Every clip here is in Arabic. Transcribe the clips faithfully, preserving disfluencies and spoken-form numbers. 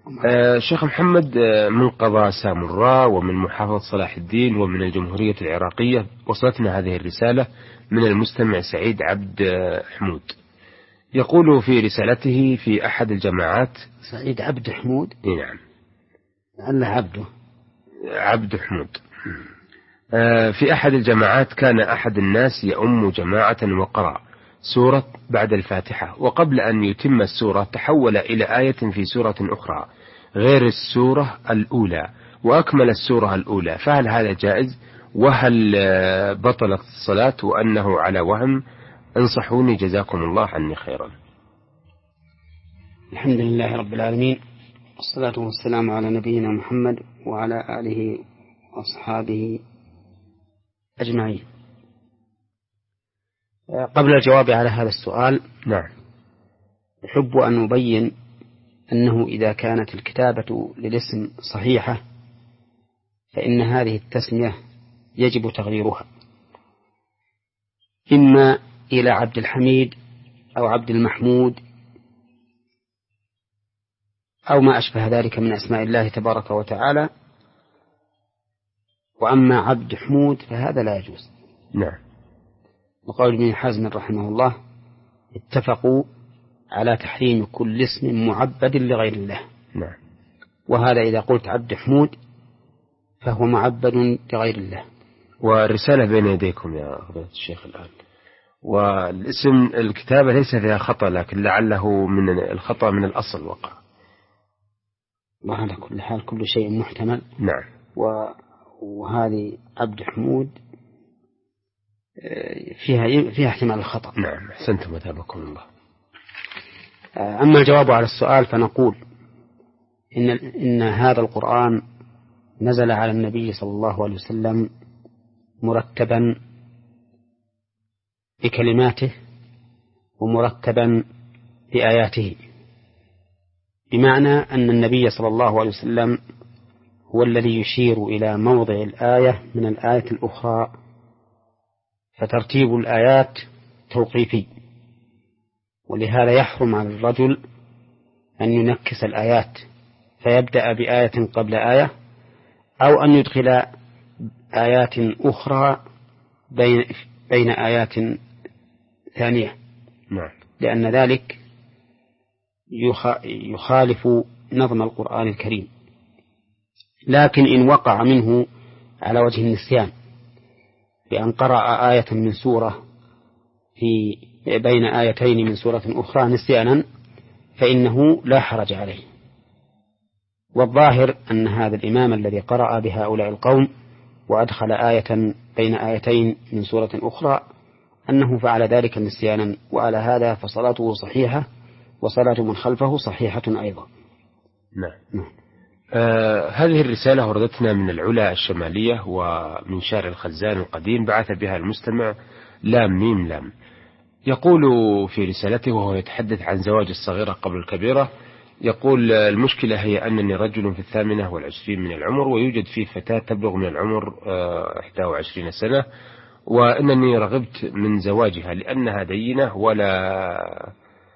آه شيخ محمد، آه من قضاء سامراء ومن محافظة صلاح الدين ومن الجمهورية العراقية وصلتنا هذه الرسالة من المستمع سعيد عبد حمود. يقول في رسالته: في أحد الجماعات. سعيد عبد حمود؟ نعم، لعل عبده عبد حمود. آه في أحد الجماعات كان أحد الناس يؤم جماعة وقرأ سورة بعد الفاتحة، وقبل أن يتم السورة تحول إلى آية في سورة أخرى غير السورة الأولى وأكمل السورة الأولى، فهل هذا جائز؟ وهل بطلت الصلاة وأنه على وهم؟ انصحوني جزاكم الله عني خيرا. الحمد لله رب العالمين، والصلاة والسلام على نبينا محمد وعلى آله وأصحابه أجمعين. قبل الجواب على هذا السؤال، نعم، أحب أن أبين أنه إذا كانت الكتابة للاسم صحيحة فإن هذه التسمية يجب تغييرها، إما إلى عبد الحميد أو عبد المحمود أو ما أشبه ذلك من أسماء الله تبارك وتعالى، وأما عبد حمود فهذا لا يجوز. نعم. وقال ابن حزم رحمه الله: اتفقوا على تحريم كل اسم معبد لغير الله. نعم. وهذا إذا قلت عبد حمود فهو معبد لغير الله. والرسالة بين يديكم يا فضيلة الشيخ الآن، والاسم الكتابة ليس فيها خطأ، لكن لعله من الخطأ من الأصل وقع. وعلى كل حال كل شيء محتمل. نعم. وهذه عبد حمود فيها فيها احتمال الخطأ. نعم، أحسنتم وتابكم الله. أما الجواب على السؤال فنقول إن إن هذا القرآن نزل على النبي صلى الله عليه وسلم مرتبا بكلماته ومرتبا بآياته، بمعنى أن النبي صلى الله عليه وسلم هو الذي يشير إلى موضع الآية من الآية الأخرى، فترتيب الآيات توقيفي، ولهذا يحرم على الرجل أن ينكس الآيات فيبدأ بآية قبل آية، أو أن يدخل آيات أخرى بين, بين آيات ثانية. نعم. لأن ذلك يخالف نظم القرآن الكريم. لكن إن وقع منه على وجه النسيان بأن قرأ آية من سورة في بين آيتين من سورة أخرى نسيانا فإنه لا حرج عليه. والظاهر أن هذا الإمام الذي قرأ بهؤلاء القوم وأدخل آية بين آيتين من سورة أخرى أنه فعل ذلك نسيانا، وعلى هذا فصلاته صحيحة وصلاة من خلفه صحيحة أيضا. نعم. نعم. آه هذه الرسالة وردتنا من العلا الشمالية ومن شارع الخزان القديم، بعث بها المستمع لام ميم لام. يقول في رسالته وهو يتحدث عن زواج الصغيرة قبل الكبيرة، يقول: المشكلة هي أنني رجل في الثامنة والعشرين من العمر، ويوجد فيه فتاة تبلغ من العمر إحدى وعشرين سنة، وأنني رغبت من زواجها لأنها دينة ولا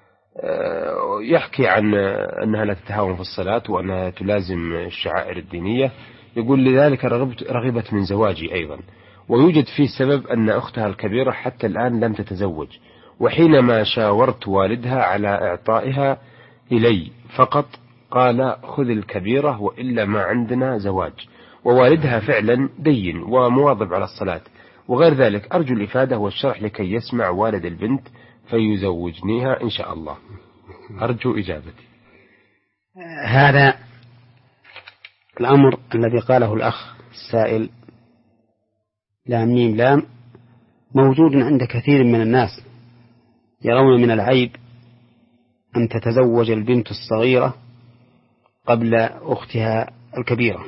يحكي عن أنها لا تتهاون في الصلاة وأنها تلازم الشعائر الدينية. يقول: لذلك رغبت رغبت من زواجي أيضا، ويوجد فيه سبب أن أختها الكبيرة حتى الآن لم تتزوج، وحينما شاورت والدها على إعطائها إلي فقط قال: خذ الكبيرة وإلا ما عندنا زواج، ووالدها فعلا دين ومواظب على الصلاة وغير ذلك. أرجو الإفادة والشرح لكي يسمع والد البنت فيزوجنيها إن شاء الله. أرجو إجابتي. هذا الأمر الذي قاله الأخ السائل لام ميم لام موجود عند كثير من الناس، يرون من العيب أن تتزوج البنت الصغيرة قبل أختها الكبيرة،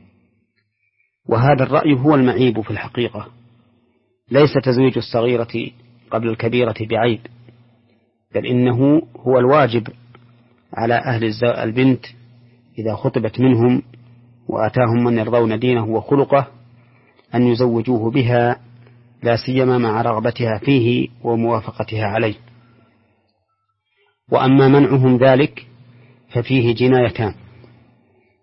وهذا الرأي هو المعيب في الحقيقة. ليس تزويج الصغيرة قبل الكبيرة بعيب، بل إنه هو الواجب على أهل البنت إذا خطبت منهم وآتاهم من يرضون دينه وخلقه أن يزوجوه بها، لا سيما مع رغبتها فيه وموافقتها عليه. وأما منعهم ذلك ففيه جنايتان: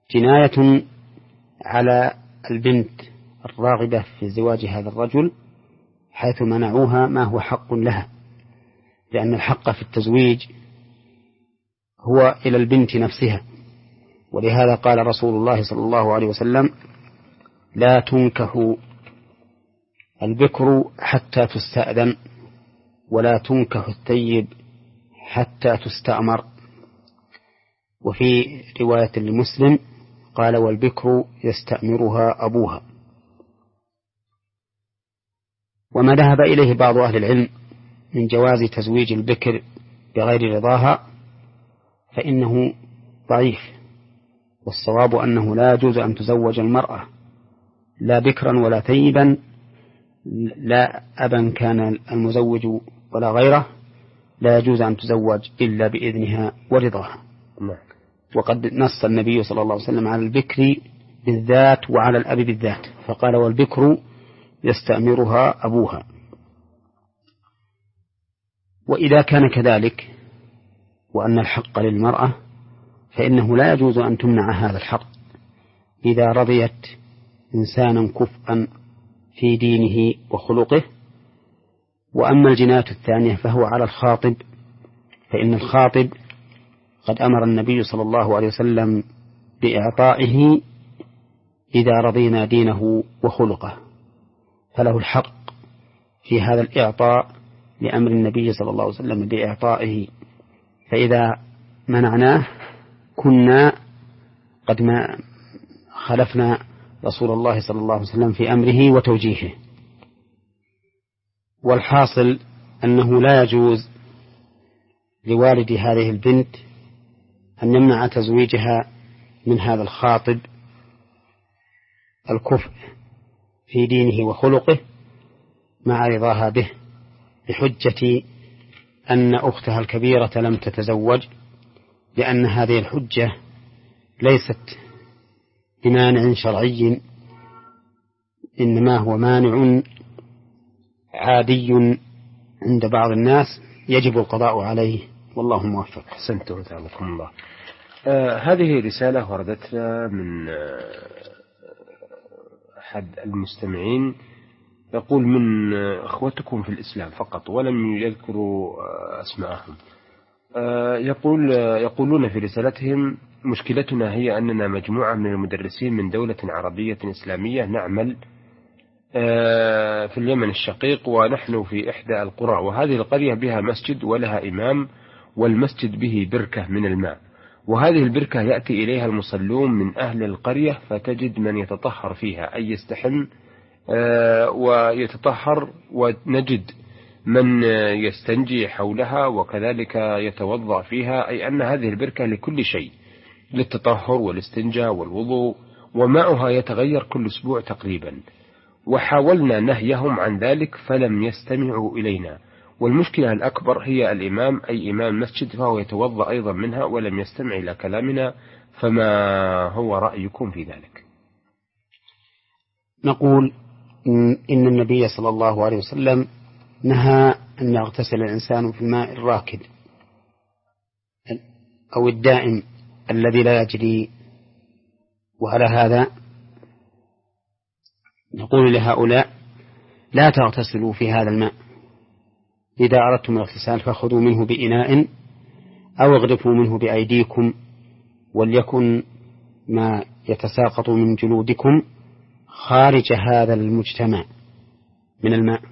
جناية على البنت الراغبة في زواج هذا الرجل حيث منعوها ما هو حق لها، لأن الحق في التزويج هو إلى البنت نفسها. ولهذا قال رسول الله صلى الله عليه وسلم: لا تنكح البكر حتى تستأذن، ولا تنكح الثيب حتى تستأمر. وفي رواية لمسلم قال: والبكر يستأمرها أبوها. وما ذهب إليه بعض أهل العلم من جواز تزويج البكر بغير رضاها فإنه ضعيف، والصواب أنه لا يجوز أن تزوج المرأة لا بكرا ولا ثيبا، لا أبا كان المزوج ولا غيره، لا يجوز أن تزوج إلا بإذنها ورضاها. وقد نص النبي صلى الله عليه وسلم على البكر بالذات وعلى الأب بالذات، فقال: والبكر يستأمرها أبوها. وإذا كان كذلك وأن الحق للمرأة فإنه لا يجوز أن تمنع هذا الحق إذا رضيت إنسانا كفءا في دينه وخلقه. وأما الجناية الثانية فهو على الخاطب، فإن الخاطب قد أمر النبي صلى الله عليه وسلم بإعطائه إذا رضينا دينه وخلقه، فله الحق في هذا الإعطاء لأمر النبي صلى الله عليه وسلم بإعطائه. فإذا منعناه كنا قد ما خلفنا رسول الله صلى الله عليه وسلم في أمره وتوجيهه. والحاصل أنه لا يجوز لوالد هذه البنت أن يمنع تزويجها من هذا الخاطب الكفء في دينه وخلقه مع رضاها به، بحجة أن أختها الكبيرة لم تتزوج، لأن هذه الحجة ليست بمانع شرعي، إنما هو مانع عادي عند بعض الناس يجب القضاء عليه، والله موفق. أحسنتم وتعلمكم الله. آه هذه رسالة وردتنا من آه أحد المستمعين، يقول: من آه أخوتكم في الإسلام فقط، ولم يذكروا آه أسماءهم. آه يقول آه يقولون في رسالتهم: مشكلتنا هي أننا مجموعة من المدرسين من دولة عربية إسلامية نعمل في اليمن الشقيق، ونحن في إحدى القرى، وهذه القرية بها مسجد ولها إمام، والمسجد به بركة من الماء، وهذه البركة يأتي إليها المصلون من أهل القرية، فتجد من يتطهر فيها أي يستحم ويتطهر، ونجد من يستنجي حولها وكذلك يتوضأ فيها، أي أن هذه البركة لكل شيء، للتطهر والاستنجاء والوضوء، وماؤها يتغير كل أسبوع تقريبا. وحاولنا نهيهم عن ذلك فلم يستمعوا إلينا، والمشكلة الأكبر هي الإمام، أي إمام مسجد، فهو يتوضأ أيضا منها ولم يستمع إلى كلامنا، فما هو رأيكم في ذلك؟ نقول إن النبي صلى الله عليه وسلم نهى أن يغتسل الإنسان في الماء الراكد أو الدائم الذي لا يجري. وعلى هذا نقول لهؤلاء: لا تغتسلوا في هذا الماء، إذا أردتم الاغتسال فخذوا منه بإناء أو اغرفوا منه بأيديكم، وليكن ما يتساقط من جلودكم خارج هذا المجتمع من الماء،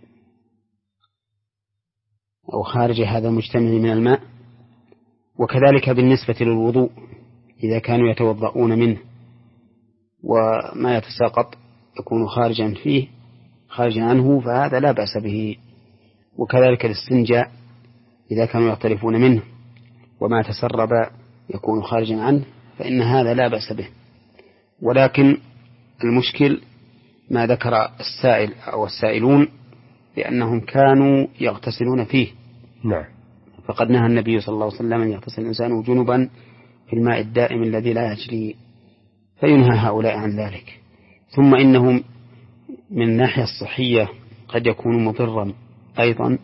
أو خارج هذا المجتمع من الماء. وكذلك بالنسبة للوضوء، إذا كانوا يتوضؤون منه وما يتساقط يكون خارجا فيه خارجا عنه، فهذا لا بأس به. وكذلك الاستنجاء، إذا كانوا يغترفون منه وما تسرب يكون خارجا عنه، فإن هذا لا بأس به. ولكن المشكل ما ذكر السائل أو السائلون لأنهم كانوا يغتسلون فيه. نعم. فقد نهى النبي صلى الله عليه وسلم أن يغتسل الإنسان جنبا في الماء الدائم الذي لا يجري، فينهى هؤلاء عن ذلك. ثم إنهم من الناحية الصحية قد يكون مضرا أيضا،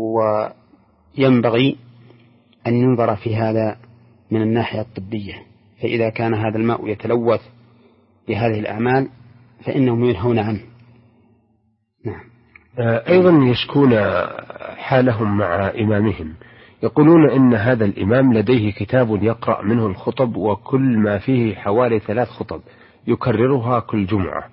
وينبغي أن ينظر في هذا من الناحية الطبية، فإذا كان هذا الماء يتلوث بهذه الأعمال فإنهم ينهون عنه. نعم. أيضا يشكون حالهم مع إمامهم، يقولون إن هذا الإمام لديه كتاب يقرأ منه الخطب، وكل ما فيه حوالي ثلاث خطب يكررها كل جمعة،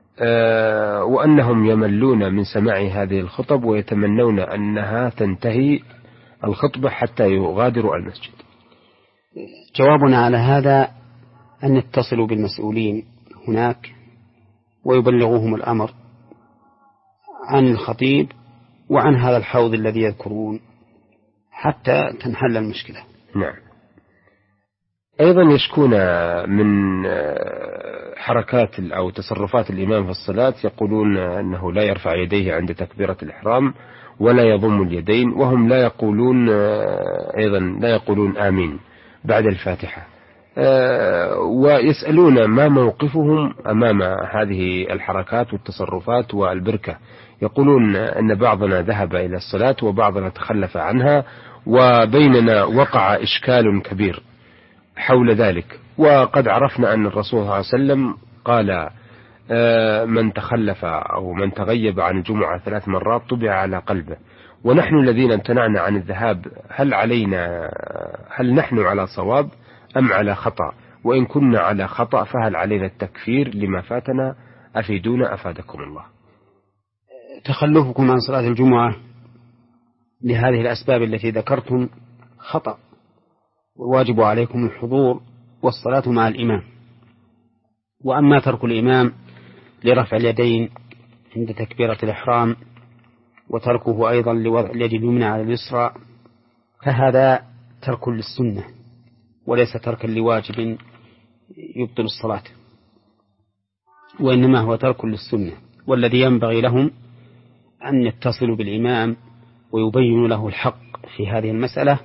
وأنهم يملون من سماع هذه الخطب ويتمنون أنها تنتهي الخطبة حتى يغادروا المسجد. جوابنا على هذا أن يتصلوا بالمسؤولين هناك ويبلغوهم الأمر عن الخطيب وعن هذا الحوض الذي يذكرون حتى تنحل المشكلة. نعم. أيضا يشكون من حركات أو تصرفات الإمام في الصلاة، يقولون أنه لا يرفع يديه عند تكبيرة الإحرام ولا يضم اليدين، وهم لا يقولون أيضا لا يقولون آمين بعد الفاتحة، ويسألون ما موقفهم أمام هذه الحركات والتصرفات والبركة. يقولون أن بعضنا ذهب إلى الصلاة وبعضنا تخلف عنها، وبيننا وقع إشكال كبير حول ذلك، وقد عرفنا أن الرسول صلى الله عليه وسلم قال من تخلف أو من تغيب عن الجمعة ثلاث مرات طبع على قلبه، ونحن الذين امتنعنا عن الذهاب هل علينا هل نحن على صواب أم على خطأ؟ وإن كنا على خطأ فهل علينا التكفير لما فاتنا؟ أفيدونا أفادكم الله. تخلفكم عن صلاة الجمعة لهذه الأسباب التي ذكرتم خطأ، والواجب عليكم الحضور والصلاة مع الإمام. وأما ترك الإمام لرفع اليدين عند تكبيرة الإحرام وتركه أيضا لوضع اليد اليمنى على اليسرى فهذا ترك للسنة وليس تركا لواجب يبطل الصلاة، وإنما هو ترك للسنة. والذي ينبغي لهم أن يتصلوا بالإمام ويبينوا له الحق في هذه المسألة،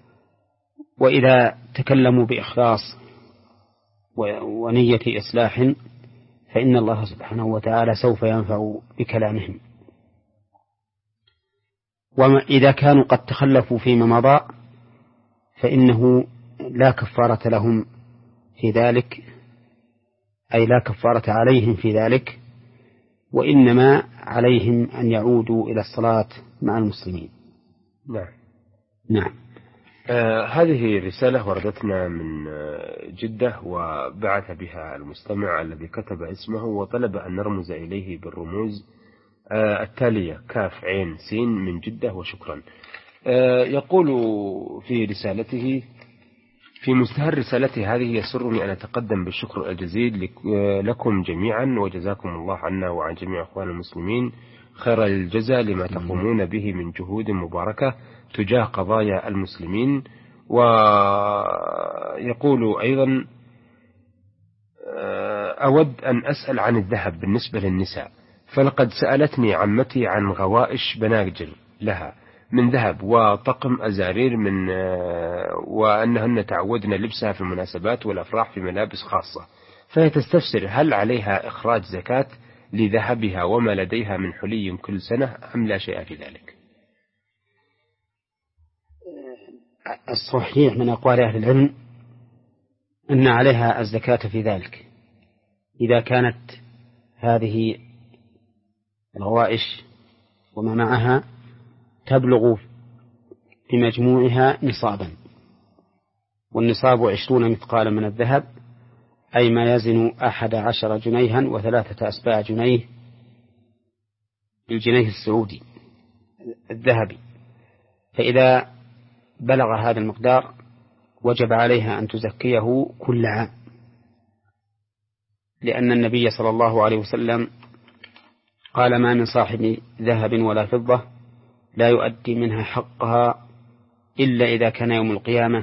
وإذا تكلموا بإخلاص ونية إصلاح فإن الله سبحانه وتعالى سوف ينفع بكلامهم. وإذا كانوا قد تخلفوا فيما مضى فإنه لا كفارة لهم في ذلك، أي لا كفارة عليهم في ذلك، وإنما عليهم أن يعودوا إلى الصلاة مع المسلمين. نعم. نعم. آه هذه رسالة وردتنا من جدة، وبعث بها المستمع الذي كتب اسمه وطلب أن نرمز إليه بالرموز آه التالية: كاف عين سين من جدة وشكرا. آه يقول في رسالته: في مستهل رسالتي هذه يسرني أن أتقدم بالشكر الجزيل لكم جميعا، وجزاكم الله عنا وعن جميع أخوان المسلمين خير الجزاء لما تقومون به من جهود مباركة تجاه قضايا المسلمين. ويقول أيضا: أود أن أسأل عن الذهب بالنسبة للنساء، فلقد سألتني عمتي عن غوائش بناجر لها من ذهب وطقم أزارير من وأنهن تعودن لبسها في المناسبات والأفراح في ملابس خاصة، فهي تستفسر هل عليها إخراج زكاة لذهبها وما لديها من حلي كل سنة أم لا شيء في ذلك؟ الصحيح من أقوال أهل العلم أن عليها الزكاة في ذلك إذا كانت هذه الغوائش وما معها تبلغ في مجموعها نصابا، والنصاب عشرون مثقالا من الذهب، أي ما يزن أحد عشر جنيها وثلاثة أسباع جنيه الجنيه السعودي الذهبي. فإذا بلغ هذا المقدار وجب عليها أن تزكيه كل عام، لأن النبي صلى الله عليه وسلم قال: ما من صاحب ذهب ولا فضة لا يؤدي منها حقها إلا إذا كان يوم القيامة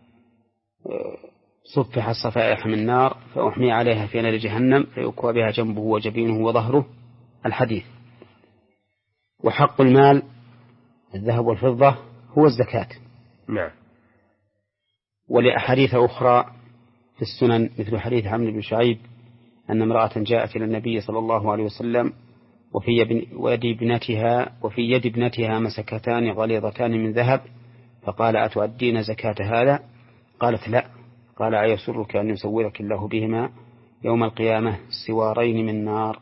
صفح الصفائح من نار فأحمي عليها في نار جهنم فيكوى بها جنبه وجبينه وظهره، الحديث. وحق المال الذهب والفضة هو الزكاة. نعم. ولأحاديث أخرى في السنن مثل حديث عمرو بن شعيب أن امرأة جاءت إلى النبي صلى الله عليه وسلم وفي يد ابنتها وفي يد ابنتها مسكتان غليظتان من ذهب، فقال: أتؤدين زكاة هذا؟ قالت: لا. قال أيسرك أن يسورك الله بهما يوم القيامة سوارين من نار،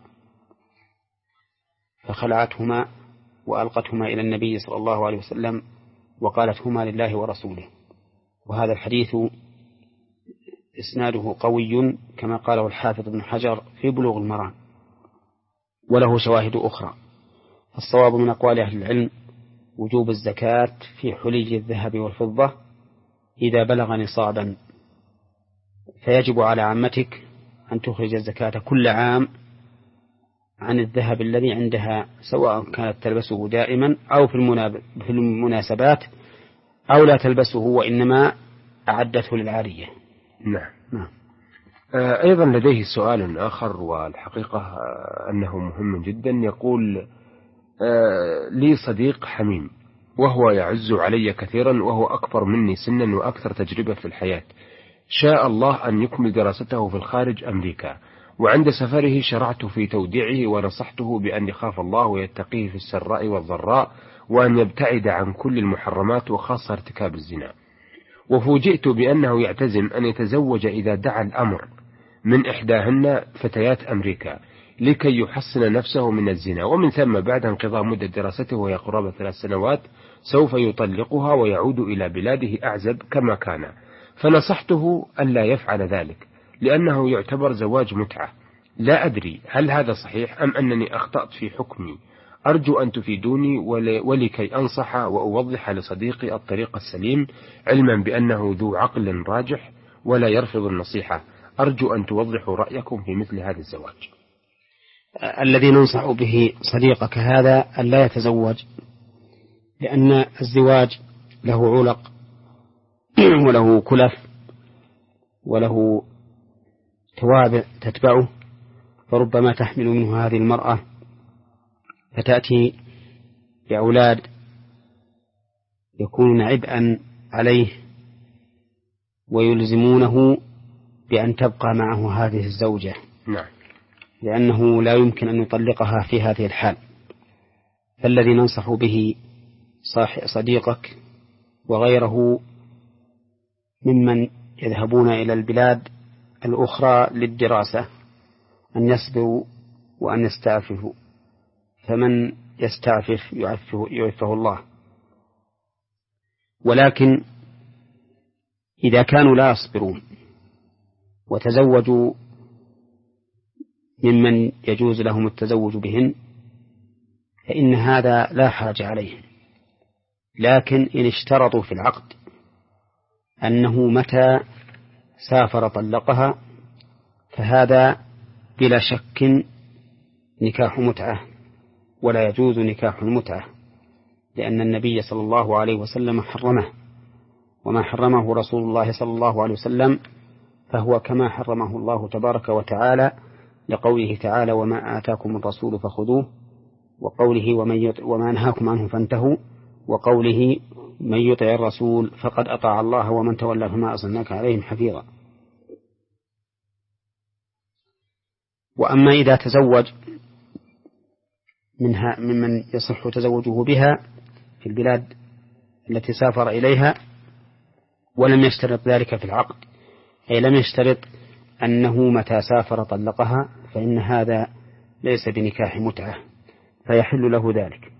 فخلعتهما وألقتهما إلى النبي صلى الله عليه وسلم وقالت هما لله ورسوله. وهذا الحديث إسناده قوي كما قاله الحافظ ابن حجر في بلوغ المرام، وله شواهد أخرى. الصواب من أقوال أهل العلم وجوب الزكاة في حلي الذهب والفضة إذا بلغ نصابا، فيجب على عمتك أن تخرج الزكاة كل عام عن الذهب الذي عندها، سواء كانت تلبسه دائما أو في المناسبات أو لا تلبسه وإنما أعدته للعارية. نعم. نعم. أيضا لديه سؤال آخر، والحقيقة أنه مهم جدا. يقول: لي صديق حميم وهو يعز علي كثيرا، وهو أكبر مني سنا وأكثر تجربة في الحياة. شاء الله أن يكمل دراسته في الخارج أمريكا، وعند سفره شرعت في توديعه ونصحته بأن يخاف الله ويتقيه في السراء والضراء، وأن يبتعد عن كل المحرمات وخاصة ارتكاب الزنا. وفوجئت بأنه يعتزم أن يتزوج إذا دعا الأمر من إحداهن فتيات أمريكا لكي يحصن نفسه من الزنا، ومن ثم بعد انقضاء مدة دراسته وهي قرابة ثلاث سنوات سوف يطلقها ويعود إلى بلاده أعزب كما كان. فنصحته ألا يفعل ذلك لأنه يعتبر زواج متعة. لا أدري هل هذا صحيح أم أنني أخطأت في حكمي. أرجو أن تفيدوني ولكي أنصح وأوضح لصديقي الطريق السليم، علما بأنه ذو عقل راجح ولا يرفض النصيحة. أرجو أن توضحوا رأيكم في مثل هذا الزواج. الذي ننصح به صديقك هذا أن لا يتزوج، لأن الزواج له علق وله كلف وله توابع تتبعه، فربما تحمل منه هذه المرأة فتأتي بأولاد يكونون عبئا عليه ويلزمونه بأن تبقى معه هذه الزوجة. نعم. لأنه لا يمكن أن يطلقها في هذه الحال. فالذي ننصح به صديقك وغيره ممن يذهبون إلى البلاد الأخرى للدراسة أن يصبروا وأن يستعففوا، فمن يستعفف يعفه, يعفه الله. ولكن إذا كانوا لا يصبرون وتزوجوا ممن يجوز لهم التزوج بهن فإن هذا لا حرج عليهم، لكن إن اشترطوا في العقد أنه متى سافر طلقها فهذا بلا شك نكاح متعة، ولا يجوز نكاح المتعة، لأن النبي صلى الله عليه وسلم حرمه، وما حرمه رسول الله صلى الله عليه وسلم فهو كما حرمه الله تبارك وتعالى، لقوله تعالى: وما آتاكم الرسول فخذوه، وقوله: وما نهاكم عنه فانتهوا، وقوله: من يطع الرسول فقد أطاع الله ومن تولى فما أرسلناك عليهم حفيظا. وأما إذا تزوج منها ممن يصح تزوجه بها في البلاد التي سافر إليها ولم يشترط ذلك في العقد، أي لم يشترط أنه متى سافر طلقها، فإن هذا ليس بنكاح متعة فيحل له ذلك.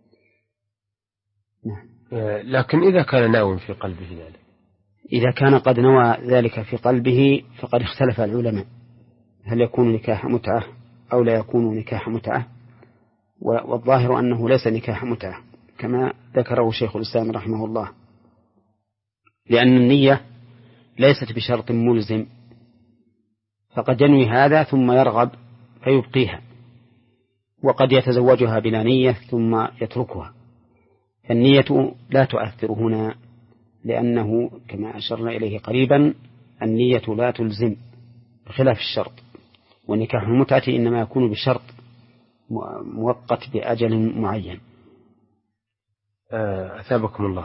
لكن إذا كان ناوٍ في قلبه ذلك، إذا كان قد نوى ذلك في قلبه فقد اختلف العلماء هل يكون نكاح متعة أو لا يكون نكاح متعة، والظاهر أنه ليس نكاح متعة كما ذكره شيخ الإسلام رحمه الله، لأن النية ليست بشرط ملزم، فقد ينوي هذا ثم يرغب فيبقيها، وقد يتزوجها بلا نية ثم يتركها. فالنية لا تؤثر هنا، لأنه كما أشرنا إليه قريبا النية لا تلزم بخلاف الشرط، ونكاح المتعة إنما يكون بشرط مؤقت بأجل معين. أثابكم الله.